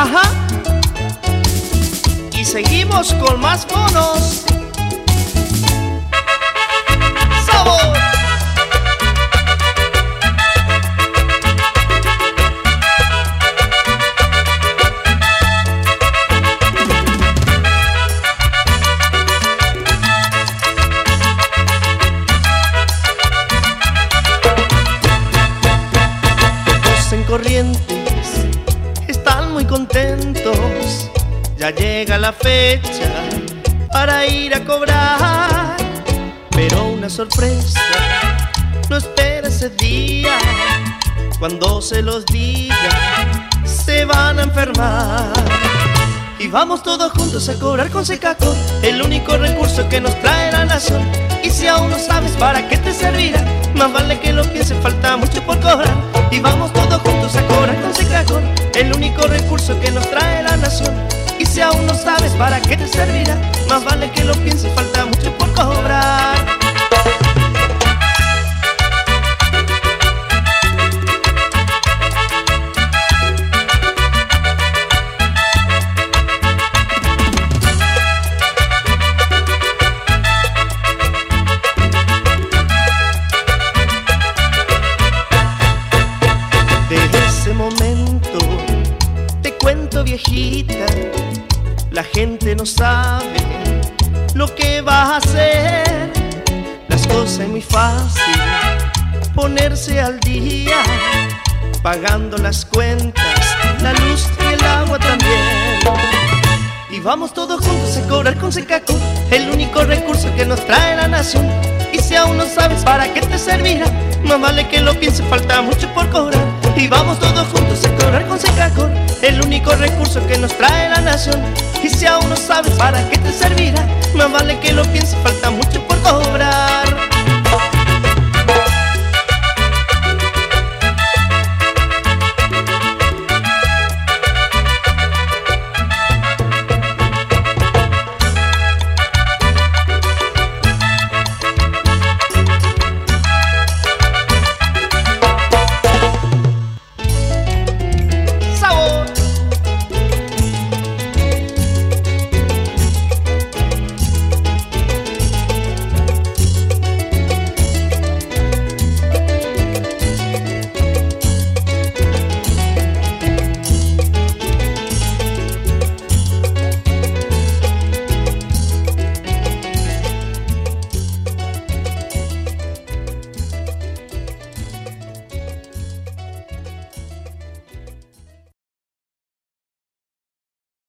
Ajá. Y seguimos con más bonos. ¡Sabor! Todos en Corrientes están muy contentos. Ya llega la fecha para ir a cobrar, pero una sorpresa no espera ese día. Cuando se los diga, se van a enfermar. Y vamos todos juntos a cobrar con Secacor, el único recurso que nos trae la nación. Y si aún no sabes para qué te servirá, más vale que lo pienses, falta mucho por cobrar. Y vamos todos juntos a cobrar con Secacor, el único recurso que nos trae la nación. Y si aún no sabes para qué te servirá, más vale que lo pienses, falta mucho por cobrar. De ese momento te cuento, viejita, la gente no sabe lo que vas a hacer. Las cosas es muy fácil, ponerse al día, pagando las cuentas, la luz y el agua también. Y vamos todos juntos a cobrar con Secacor, el único recurso que nos trae la nación. Y si aún no sabes para qué te servirá, más vale que lo pienses, falta mucho por cobrar. Y vamos todos juntos a cobrar con Secacor, el único recurso que nos trae la nación. Y si aún no sabes para qué te servirá, más vale que lo pienses, falta mucho por cobrar.